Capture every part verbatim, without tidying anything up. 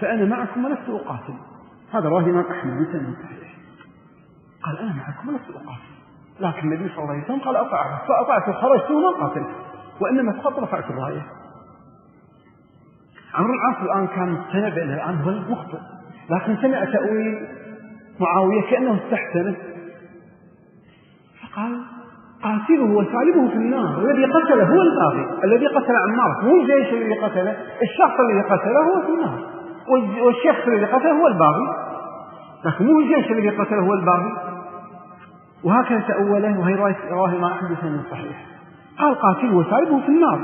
فأنا معكم ولست أقاتل. هذا رواه الإمام أحمد بن صحيح. قال أنا معكم ولست أقاتل، لكن النبي صلى الله عليه وسلم قال أطاعه فأطعت وخرجت وما قاتلت، وإنما فقط رفعت الراية. عمرو العاص الآن كان مقتنع بأن الآن هو المخطئ، لكن سمع تأويل معاوية كأنه استحسنه، فقال قاتله وسالبه في النار، الذي قتله هو الباغي، الذي قتل عمار مو الجيش الذي قتله، الشخص الذي قتله هو في النار، والشخص الذي قتله هو الباغي، لكن مو الجيش الذي قتله هو الباغي. وهكذا تأوله، وهي رواه الإمام أحمد بن صحيح. قال قاتله وسالبه في النار.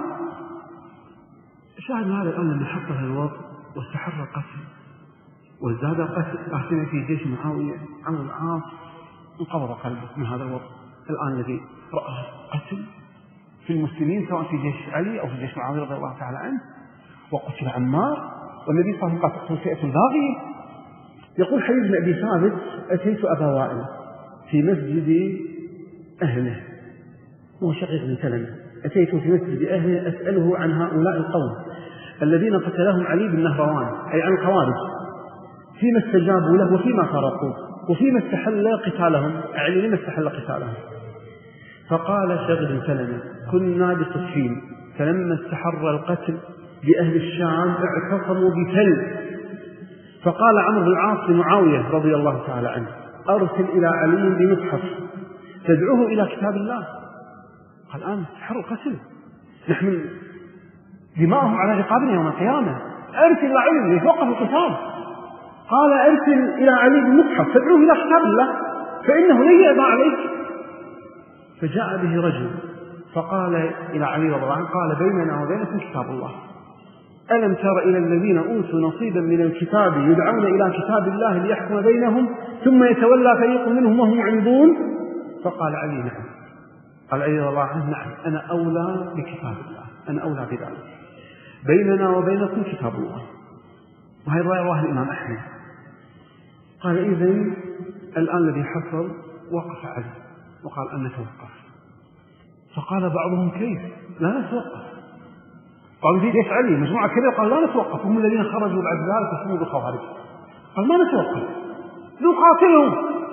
شاهد هذا الآن لما حصل الوضع واستحر القتل وازداد قتل في جيش معاوية، عمرو العاص انقبض قلبه من هذا الوضع الآن الذي رأى قتل في المسلمين، سواء في جيش علي أو في جيش معاوية رضي الله تعالى عنه، وقتل عمار، والنبي صلى الله عليه وسلم قال تقتل فئة الباغي. يقول حبيب بن أبي ثابت أتيت أبا وائل في مسجد أهله، هو شقيق بن سلمة، أتيت في مسجد أهله أسأله عن هؤلاء القوم الذين قتلهم علي بن نهروان، أي عن الخوارج، فيما استجابوا له وفيما فرقوا وفيما استحل قتالهم، علي لما استحل قتالهم. فقال شقيق بن سلمة كنا بصفين، فلما استحر القتل بأهل الشام اعتصموا بتل، فقال عمرو بن العاص لمعاوية رضي الله تعالى عنه أرسل إلى علي بمصحف تدعوه إلى كتاب الله. قال الآن استحر القتل، نحن دماءهم على رقابنا يوم القيامة، أرسل إلى علي ليتوقف القتال. قال أرسل إلى علي بمصحف تدعوه إلى كتاب الله فإنه لن يأبى عليك. فجاء به رجل فقال إلى علي رضي الله عنه قال بيننا وبينكم كتاب الله، ألم تر إلى الذين أوتوا نصيبا من الكتاب يدعون إلى كتاب الله ليحكم بينهم ثم يتولى فريق منهم وهم معرضون؟ فقال علي نعم. قال علي رضي الله عنه نعم أنا أولى بكتاب الله، أنا أولى بذلك، بيننا وبينكم كتاب الله. وهي رواية رواه الإمام أحمد. قال إذن الآن الذي حصل وقف علي وقال أن نتوقف. فقال بعضهم كيف لا نتوقف؟ قالوا في جيش علي مجموعة كبيرة، قال لا نتوقف، هم الذين خرجوا بعد ذلك وسموا بالخوارج. قال ما نتوقف نقاتلهم.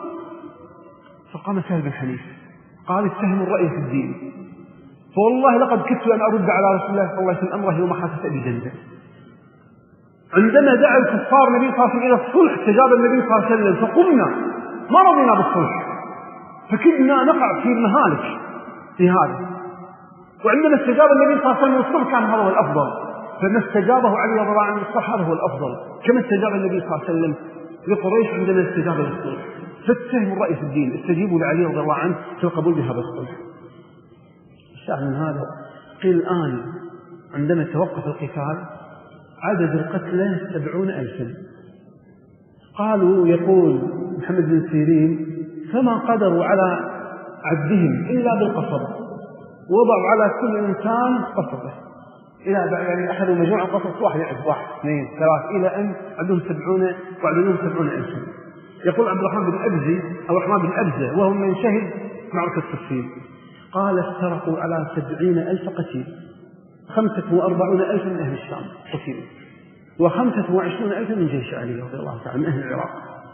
فقام سهل بن حنيف قال اتهم الرأي في الدين، فوالله لقد كدت أن أرد على رسول الله صلى الله عليه وسلم أمره يوم حادثة أبي جندل. عندما دعا الكفار النبي صلى الله عليه وسلم إلى الصلح استجاب النبي صلى الله عليه وسلم، فقمنا ما رضينا بالصلح، فكدنا نقع في المهالك في هذا. وعندما استجاب النبي صلى الله عليه وسلم للصلح كان هذا هو الأفضل، فما استجابه علي رضي الله عنه للصلح هذا هو الأفضل، كما استجاب النبي صلى الله عليه وسلم لقريش عندما استجاب للصلح. فاتهم الرأي في الدين، استجيبوا لعلي رضي الله عنه في القبول بهذا الصلح. الشاهد من هذا قيل الآن عندما توقف القتال عدد القتلى سبعون ألفا. قالوا يقول محمد بن سيرين فما قدروا على عدهم إلا بالقصب، وضعوا على كل إنسان قصبه، إلى يعني أخذوا مجموعة قصص واحد يعد واحد اثنين ثلاث إلى أن عندهم سبعون وعددهم سبعون ألفا. يقول عبد الرحمن بن أبزي أو الرحمن بن أبزة وهو من شهد معركة صفين قال افترقوا على سبعين ألف قتيل، خمسة وأربعون ألف من أهل الشام قتيل، وخمسة وعشرون ألف من جيش علي رضي الله تعالى من أهل العراق.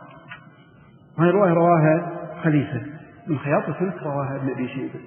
هذه رواية رواها خليفة من خياط الفلك، رواها ابن أبي شيبة.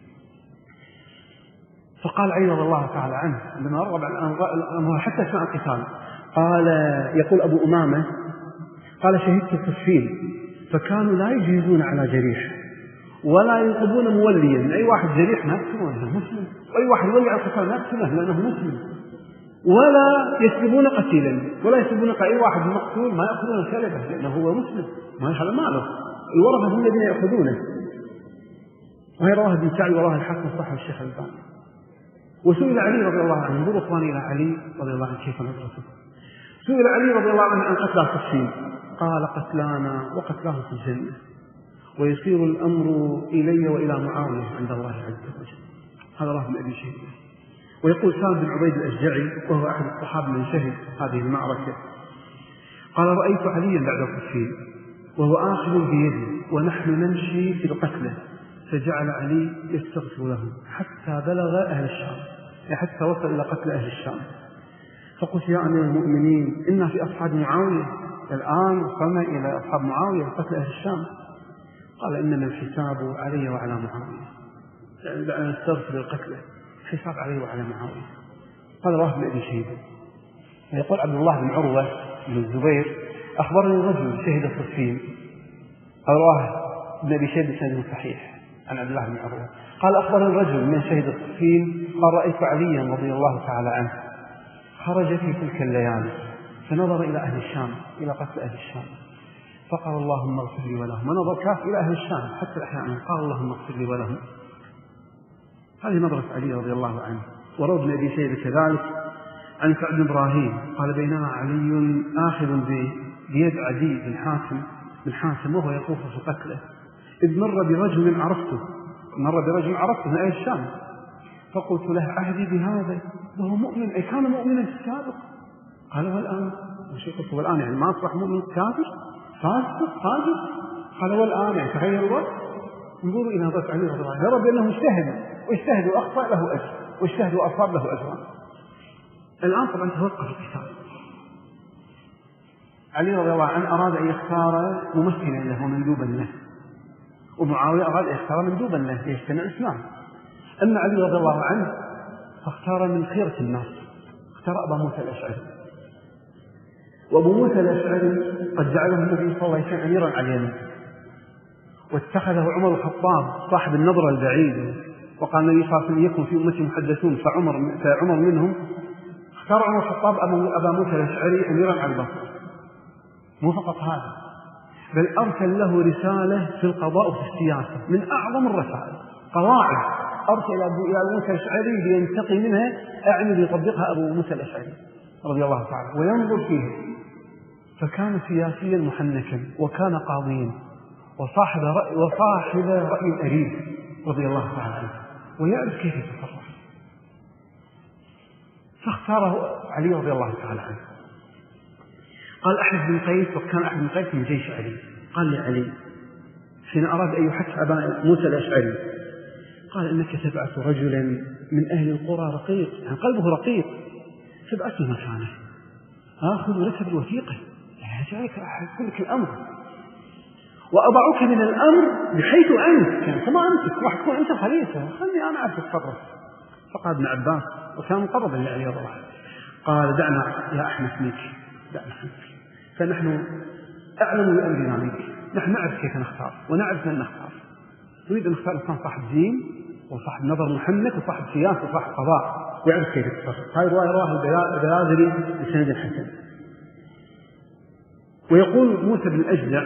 فقال علي رضي الله تعالى عنه لما رغب عن الأمر حتى اسمع القتال قال يقول أبو أمامة قال شهدت صفين فكانوا لا يجيزون على جريح ولا ينقبون موليا من أي واحد جريح ما يقتلونه لأنه مسلم، وأي واحد يولي على القتال ما يقتلونه لأنه مسلم، ولا يسلبون قتيلا ولا يسلبون أي واحد مقتول ما يأخذون كلبه لأنه هو مسلم، ما هذا ماله، الورثة هم الذين يأخذونه. وهي رواه ابن سعد ورواه الحاكم صحيح الشيخ الألباني. وسئل علي رضي الله عنه انظروا اخواني الى علي رضي الله عنه كيف نظرته، سئل علي رضي الله عنه عن قتلى صفين قال قتلانا وقتلاه في الجنة، ويصير الأمر إلي وإلى معاوية عند الله عز وجل. هذا راه من أبي شيبة. ويقول سالم بن عبيد الأشجعي وهو أحد الصحابة من شهد هذه المعركة قال رأيت عليا بعد الصفين وهو آخذ بيدي ونحن نمشي في القتلى، فجعل علي يستغفر له حتى بلغ أهل الشام، حتى وصل إلى قتل أهل الشام. فقلت يا أمير المؤمنين إنا في أصحاب معاوية الآن وصلنا إلى أصحاب معاوية قتل أهل الشام. قال إنما الحساب علي وعلى معاوية، يعني أنا استغفر القتلى، الحساب علي وعلى معاوية. قال رواه ابن أبي شيبة. يقول عبد الله بن عروة بن الزبير أخبرني رجل شهد صفين، رواه ابن أبي شيبة بسند صحيح عن عبد الله بن عروة قال أخبرني رجل من شهد صفين قال رأيت عليا رضي الله تعالى عنه خرج في تلك الليالي فنظر إلى أهل الشام، إلى قتل أهل الشام، فقال اللهم اغفر لي ولهم. ونظر كاف إلى أهل الشام حتى أحيانا قال اللهم اغفر لي ولهم. هذه نظرة علي رضي الله عنه. وروى ابن أبي شيبة كذلك عن سعد بن إبراهيم قال بينما علي آخذ بيد عدي بن حاتم بن حاتم وهو يطوف في قتله إذ مر برجل عرفته مر برجل عرفته من أهل الشام، فقلت له عهدي بهذا وهو مؤمن، أي كان مؤمنا في السابق. قال والآن وشي قلت والآن يعني ما أصبح مؤمن كافر فاسق فاجر؟ قال والآن يعني تغير الوقت. انظروا إلى نظرة علي رضي الله عنه، يرى بأنه اجتهد واجتهد وأخطأ له أجر واجتهد وأصاب له أجران. الآن طبعا توقف القتال. علي رضي الله عنه أراد أن يختار ممثلا له ومندوبا له، ومعاوية أراد أن يختار مندوبا له ليجتمع الإسلام. أما علي رضي الله عنه فاختار من خيرة الناس، اختار أبا موسى الأشعري. وأبو موسى الأشعري قد جعله النبي صلى الله عليه وسلم أميرا على اليمن، واتخذه عمر الخطاب صاحب النظرة البعيدة، وقال النبي صلى الله عليه وسلم يكون في أمتي محدثون فعمر, فعمر منهم. اختار عمر الخطاب أبا موسى الأشعري أميرا على البصرة. مو فقط هذا، بل أرسل له رسالة في القضاء وفي السياسة من أعظم الرسائل، قواعد أرسل إلى أبو موسى الأشعري لينتقي منها أعني ليطبقها أبو موسى الأشعري رضي الله تعالى وينظر فيه. فكان سياسيا محنكا وكان قاضيا وصاحب رأي, وصاحب رأي أريد رضي الله تعالى عنه ويعرف كيف يتصرف. فاختاره علي رضي الله تعالى عنه. قال أحمد بن قيس، وكان أحمد بن قيس من جيش علي، قال لي علي حين أراد أن يحث أبا موسى الأشعري قال إنك تبعث رجلا من أهل القرى رقيق، يعني قلبه رقيق، تبعثه مكانه آخذ لك بالوثيقة، يعني جايك أقول لك الأمر وأضعك من الأمر بحيث أنت، يعني كما أنت راح تكون أنت خليفة، خلني أنا أعرف أتصرف. فقال ابن عباس وكان مقربا لعلي رضي الله عنه قال دعنا يا أحمد منك، دعنا منك، فنحن أعلم بأمرنا منك، نحن نعرف كيف نختار ونعرف من نختار، نريد أن نختار إنسان صاحب دين وصاحب نظر محنك وصاحب سياسة وصاحب قضاء ويعرف كيف يتصرف. هاي رواية رواه البياضري بسند حسن. ويقول موسى بن الأجدع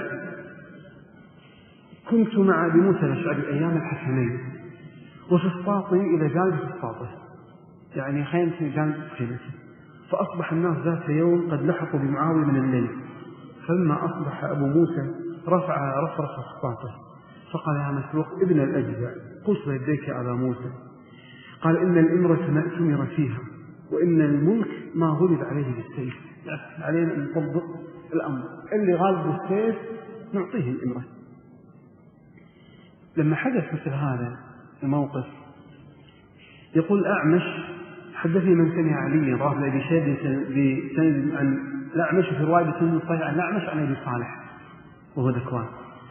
كنت مع أبي موسى الأشعري أيام الحسنين وفي السطاطي إلى جانب السطاطي، يعني خيمتي جانب خيمتي، فأصبح الناس ذات يوم قد لحقوا بمعاوية من الليل، فلما أصبح أبو موسى رفع رفرف السطاطي فقال يا مسروق ابن الأجدع قص يديك يا أبا موسى، قال إن الإمرة ما أتمر فيها وإن الملك ما غلب عليه بالسيف، يعني علينا أن نطبق الأمر، اللي غالب بالسيف نعطيه الإمرة. لما حدث مثل هذا الموقف يقول أعمش حدثني من سمع علي رواه ابن أبي شيبة بسند عن الأعمش في رواية بسند صحيح عن الأعمش عن أبي صالح وهو ذكوان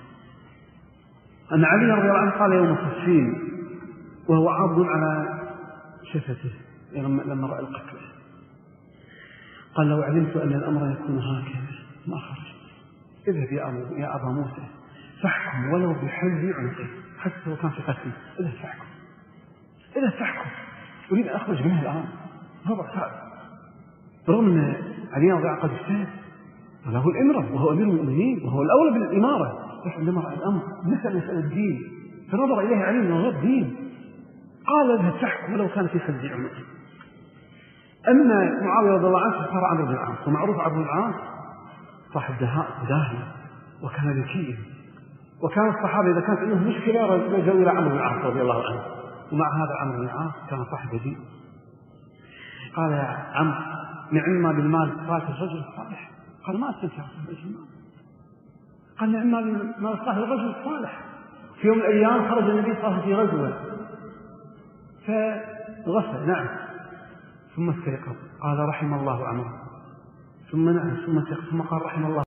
أن علي رضي الله عنه قال يوم الصفين وهو عاض على شفته لما رأى القتل قال لو علمت أن الأمر يكون هكذا ما خرجت. اذهب يا أبو يا أبا موسى فاحكم ولو بحل عنقي، حتى لو كان في قتل، اذهب فاحكم اذهب فاحكم، أريد أن أخرج منها الآن. هذا صعب رغم أن علي رضي الله عنه قد اجتهد وله الإمرة وهو أمير المؤمنين وهو الأولى بالإمارة، لكن عندما رأى الأمر مثل مسألة الدين فنظر إليه علي من غير دين قال اذهب فاحكم ولو كان في حل عنقي. أما معاوية رضي الله عنه صار عمرو بن العاص، ومعروف عمرو بن العاص صاحب دهاء وداهية وكان ذكيا، وكان الصحابة إذا كانت عندهم مشكلة رجعوا إلى عمرو بن العاص رضي الله عنه، ومع هذا عمرو بن العاص كان صاحب دين. قال يا عمرو نعم ما بالمال صالح الرجل الصالح، قال ما استمتع بالمال، قال نعم ما بالمال صالح الرجل الصالح. في يوم من الأيام خرج النبي صلى الله عليه وسلم في غزوة فغسل نعم ثم استيقظ قال رحم الله عمرو، ثم نعم ثم استيقظ ثم قال رحم الله